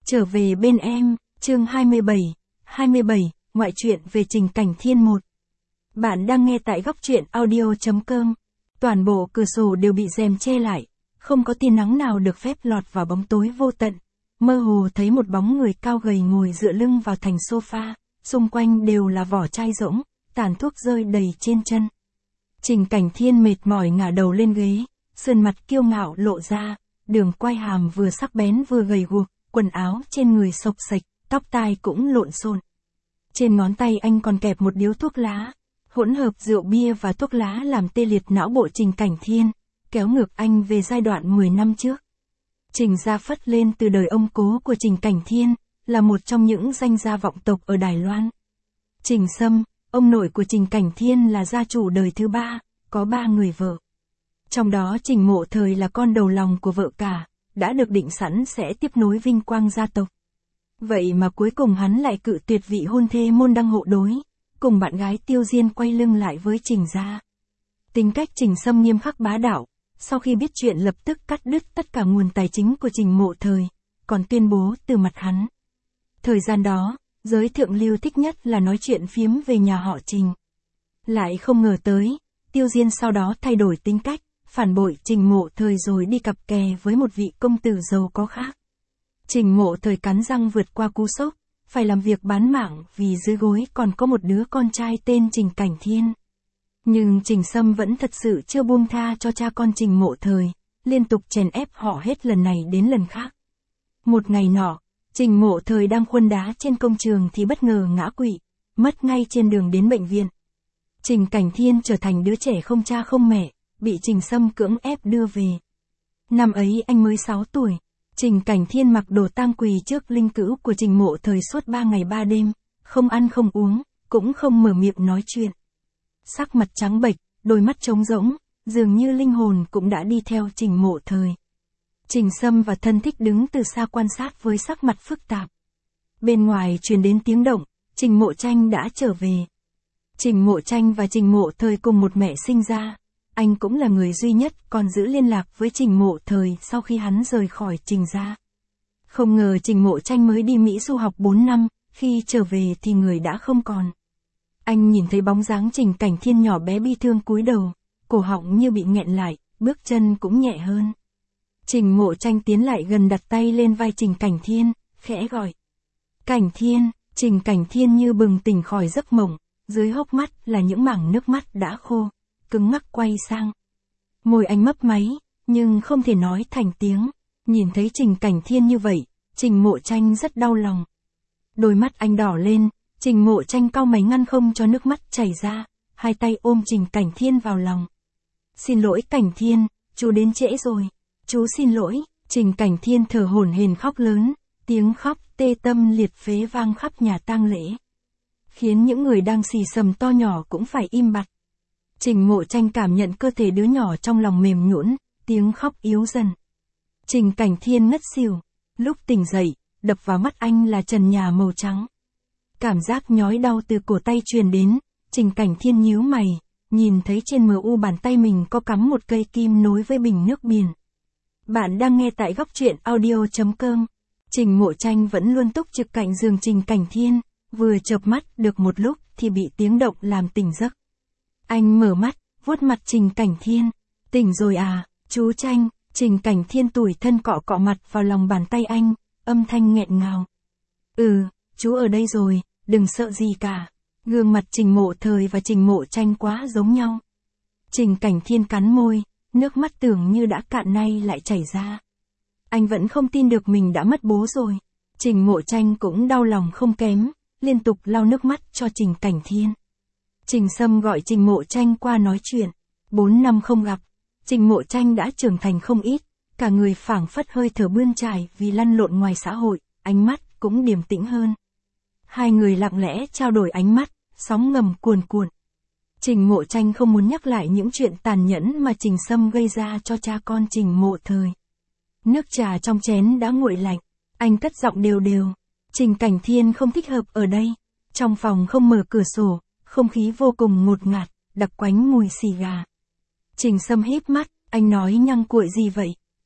Trở về bên em, chương 27, ngoại truyện về Trình Cảnh Thiên 1. Bạn đang nghe tại góc truyện audio.com. Toàn bộ cửa sổ đều bị rèm che lại, không có tia nắng nào được phép lọt vào bóng tối vô tận. Mơ hồ thấy một bóng người cao gầy ngồi dựa lưng vào thành sofa, xung quanh đều là vỏ chai rỗng, tàn thuốc rơi đầy trên chân. Trình Cảnh Thiên mệt mỏi ngả đầu lên ghế, sườn mặt kiêu ngạo lộ ra, đường quai hàm vừa sắc bén vừa gầy guộc, quần áo trên người xộc xệch, tóc tai cũng lộn xộn. Trên ngón tay anh còn kẹp một điếu thuốc lá, hỗn hợp rượu bia và thuốc lá làm tê liệt não bộ Trình Cảnh Thiên, kéo ngược anh về giai đoạn 10 năm trước. Trình gia phất lên từ đời ông cố của Trình Cảnh Thiên, là một trong những danh gia vọng tộc ở Đài Loan. Trình Sâm, ông nội của Trình Cảnh Thiên là gia chủ đời thứ 3, có 3 người vợ. Trong đó Trình Mộ Thời là con đầu lòng của vợ cả, đã được định sẵn sẽ tiếp nối vinh quang gia tộc. Vậy mà cuối cùng hắn lại cự tuyệt vị hôn thê môn đăng hộ đối, cùng bạn gái Tiêu Diên quay lưng lại với Trình gia. Tính cách Trình Sâm nghiêm khắc bá đạo, sau khi biết chuyện lập tức cắt đứt tất cả nguồn tài chính của Trình Mộ Thời, còn tuyên bố từ mặt hắn. Thời gian đó, giới thượng lưu thích nhất là nói chuyện phiếm về nhà họ Trình. Lại không ngờ tới, Tiêu Diên sau đó thay đổi tính cách, phản bội Trình Mộ Thời rồi đi cặp kè với một vị công tử giàu có khác. Trình Mộ Thời cắn răng vượt qua cú sốc, phải làm việc bán mạng vì dưới gối còn có một đứa con trai tên Trình Cảnh Thiên. Nhưng Trình Sâm vẫn thật sự chưa buông tha cho cha con Trình Mộ Thời, liên tục chèn ép họ hết lần này đến lần khác. Một ngày nọ, Trình Mộ Thời đang khuân đá trên công trường thì bất ngờ ngã quỵ, mất ngay trên đường đến bệnh viện. Trình Cảnh Thiên trở thành đứa trẻ không cha không mẹ, bị Trình Sâm cưỡng ép đưa về. Năm ấy anh mới 6 tuổi, Trình Cảnh Thiên mặc đồ tang quỳ trước linh cữu của Trình Mộ Thời suốt 3 ngày 3 đêm, không ăn không uống, cũng không mở miệng nói chuyện. Sắc mặt trắng bệch, đôi mắt trống rỗng, dường như linh hồn cũng đã đi theo Trình Mộ Thời. Trình Sâm và thân thích đứng từ xa quan sát với sắc mặt phức tạp. Bên ngoài truyền đến tiếng động, Trình Mộ Tranh đã trở về. Trình Mộ Tranh và Trình Mộ Thời cùng một mẹ sinh ra. Anh cũng là người duy nhất còn giữ liên lạc với Trình Mộ Thời sau khi hắn rời khỏi Trình gia. Không ngờ Trình Mộ Tranh mới đi Mỹ du học 4 năm, khi trở về thì người đã không còn. Anh nhìn thấy bóng dáng Trình Cảnh Thiên nhỏ bé bi thương cúi đầu, cổ họng như bị nghẹn lại, bước chân cũng nhẹ hơn. Trình Mộ Tranh tiến lại gần đặt tay lên vai Trình Cảnh Thiên, khẽ gọi. Cảnh Thiên, Trình Cảnh Thiên như bừng tỉnh khỏi giấc mộng, dưới hốc mắt là những mảng nước mắt đã khô, cứng ngắc quay sang. Môi anh mấp máy, nhưng không thể nói thành tiếng. Nhìn thấy Trình Cảnh Thiên như vậy, Trình Mộ Tranh rất đau lòng. Đôi mắt anh đỏ lên, Trình Mộ Tranh cau mày ngăn không cho nước mắt chảy ra, hai tay ôm Trình Cảnh Thiên vào lòng. Xin lỗi Cảnh Thiên, chú đến trễ rồi. Chú xin lỗi. Trình Cảnh Thiên thở hổn hển khóc lớn, tiếng khóc tê tâm liệt phế vang khắp nhà tang lễ, khiến những người đang xì xầm to nhỏ cũng phải im bặt. Trình Mộ Tranh cảm nhận cơ thể đứa nhỏ trong lòng mềm nhũn, tiếng khóc yếu dần. Trình Cảnh Thiên ngất xỉu, lúc tỉnh dậy, đập vào mắt anh là trần nhà màu trắng. Cảm giác nhói đau từ cổ tay truyền đến, Trình Cảnh Thiên nhíu mày, nhìn thấy trên mu bàn tay mình có cắm một cây kim nối với bình nước biển. Bạn đang nghe tại góc truyện audio.com. Trình Mộ Tranh vẫn luôn túc trực cạnh giường Trình Cảnh Thiên, vừa chợp mắt được một lúc thì bị tiếng động làm tỉnh giấc. Anh mở mắt, vuốt mặt Trình Cảnh Thiên. Tỉnh rồi à, chú Tranh. Trình Cảnh Thiên tủi thân cọ cọ mặt vào lòng bàn tay anh, âm thanh nghẹn ngào. Chú ở đây rồi, đừng sợ gì cả. Gương mặt Trình Mộ Thời và Trình Mộ Tranh quá giống nhau. Trình Cảnh Thiên cắn môi, nước mắt tưởng như đã cạn nay lại chảy ra. Anh vẫn không tin được mình đã mất bố rồi. Trình Mộ Tranh cũng đau lòng không kém, liên tục lau nước mắt cho Trình Cảnh Thiên. Trình Sâm gọi Trình Mộ Tranh qua nói chuyện. 4 năm không gặp, Trình Mộ Tranh đã trưởng thành không ít, cả người phảng phất hơi thở bươn trải vì lăn lộn ngoài xã hội, ánh mắt cũng điềm tĩnh hơn. Hai người lặng lẽ trao đổi ánh mắt, sóng ngầm cuồn cuộn. Trình Mộ Tranh không muốn nhắc lại những chuyện tàn nhẫn mà Trình Sâm gây ra cho cha con Trình Mộ Thời. Nước trà trong chén đã nguội lạnh, anh cất giọng đều đều. Trình Cảnh Thiên không thích hợp ở đây. Trong phòng không mở cửa sổ, không khí vô cùng ngột ngạt, đặc quánh mùi xì gà. Trình Sâm híp mắt, anh nói nhăng cuội gì vậy?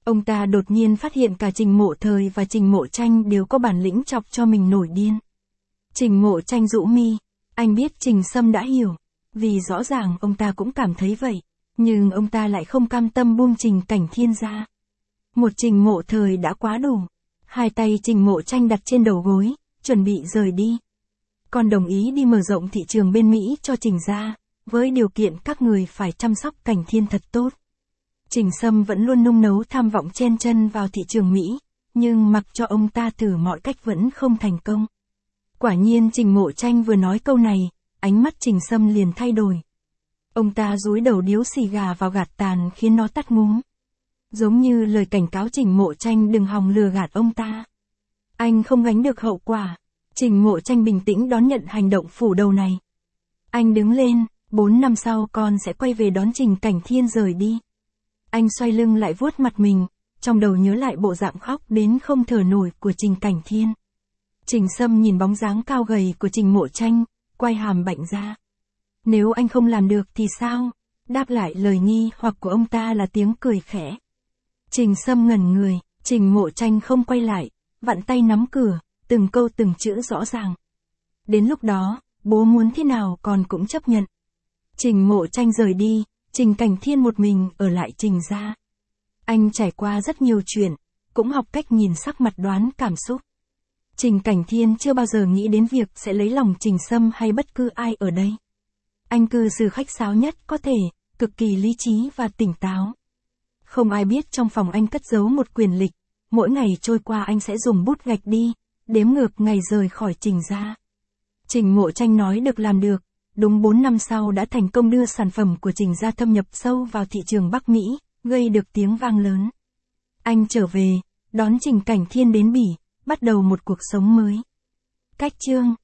Ông ta đột nhiên phát hiện cả Trình Mộ Thời và Trình Mộ Tranh đều có bản lĩnh chọc cho mình nổi điên. Trình Mộ Tranh rũ mi, anh biết Trình Sâm đã hiểu, vì rõ ràng ông ta cũng cảm thấy vậy, nhưng ông ta lại không cam tâm buông Trình Cảnh Thiên ra. Một Trình Mộ Thời đã quá đủ. Hai tay Trình Mộ Tranh đặt trên đầu gối, chuẩn bị rời đi. Còn đồng ý đi mở rộng thị trường bên Mỹ cho Trình gia, với điều kiện các người phải chăm sóc Cảnh Thiên thật tốt. Trình Sâm vẫn luôn nung nấu tham vọng chen chân vào thị trường Mỹ, nhưng mặc cho ông ta thử mọi cách vẫn không thành công. Quả nhiên Trình Mộ Tranh vừa nói câu này, ánh mắt Trình Sâm liền thay đổi. Ông ta dúi đầu điếu xì gà vào gạt tàn khiến nó tắt ngúm. Giống như lời cảnh cáo Trình Mộ Tranh đừng hòng lừa gạt ông ta. Anh không gánh được hậu quả. Trình Mộ Tranh bình tĩnh đón nhận hành động phủ đầu này. Anh đứng lên, 4 năm sau con sẽ quay về đón Trình Cảnh Thiên rời đi. Anh xoay lưng lại vuốt mặt mình, trong đầu nhớ lại bộ dạng khóc đến không thở nổi của Trình Cảnh Thiên. Trình Sâm nhìn bóng dáng cao gầy của Trình Mộ Tranh, quay hàm bạnh ra. Nếu anh không làm được thì sao? Đáp lại lời nghi hoặc của ông ta là tiếng cười khẽ. Trình Sâm ngẩn người, Trình Mộ Tranh không quay lại, vặn tay nắm cửa, từng câu từng chữ rõ ràng. Đến lúc đó, bố muốn thế nào con cũng chấp nhận. Trình Mộ Tranh rời đi, Trình Cảnh Thiên một mình ở lại Trình gia. Anh trải qua rất nhiều chuyện, cũng học cách nhìn sắc mặt đoán cảm xúc. Trình Cảnh Thiên chưa bao giờ nghĩ đến việc sẽ lấy lòng Trình Sâm hay bất cứ ai ở đây. Anh cư xử khách sáo nhất có thể, cực kỳ lý trí và tỉnh táo. Không ai biết trong phòng anh cất giấu một quyền lịch, mỗi ngày trôi qua anh sẽ dùng bút gạch đi, đếm ngược ngày rời khỏi Trình gia. Trình Mộ Tranh nói được làm được, đúng 4 năm sau đã thành công đưa sản phẩm của Trình gia thâm nhập sâu vào thị trường Bắc Mỹ, gây được tiếng vang lớn. Anh trở về, đón Trình Cảnh Thiên đến Bỉ, bắt đầu một cuộc sống mới. Cách chương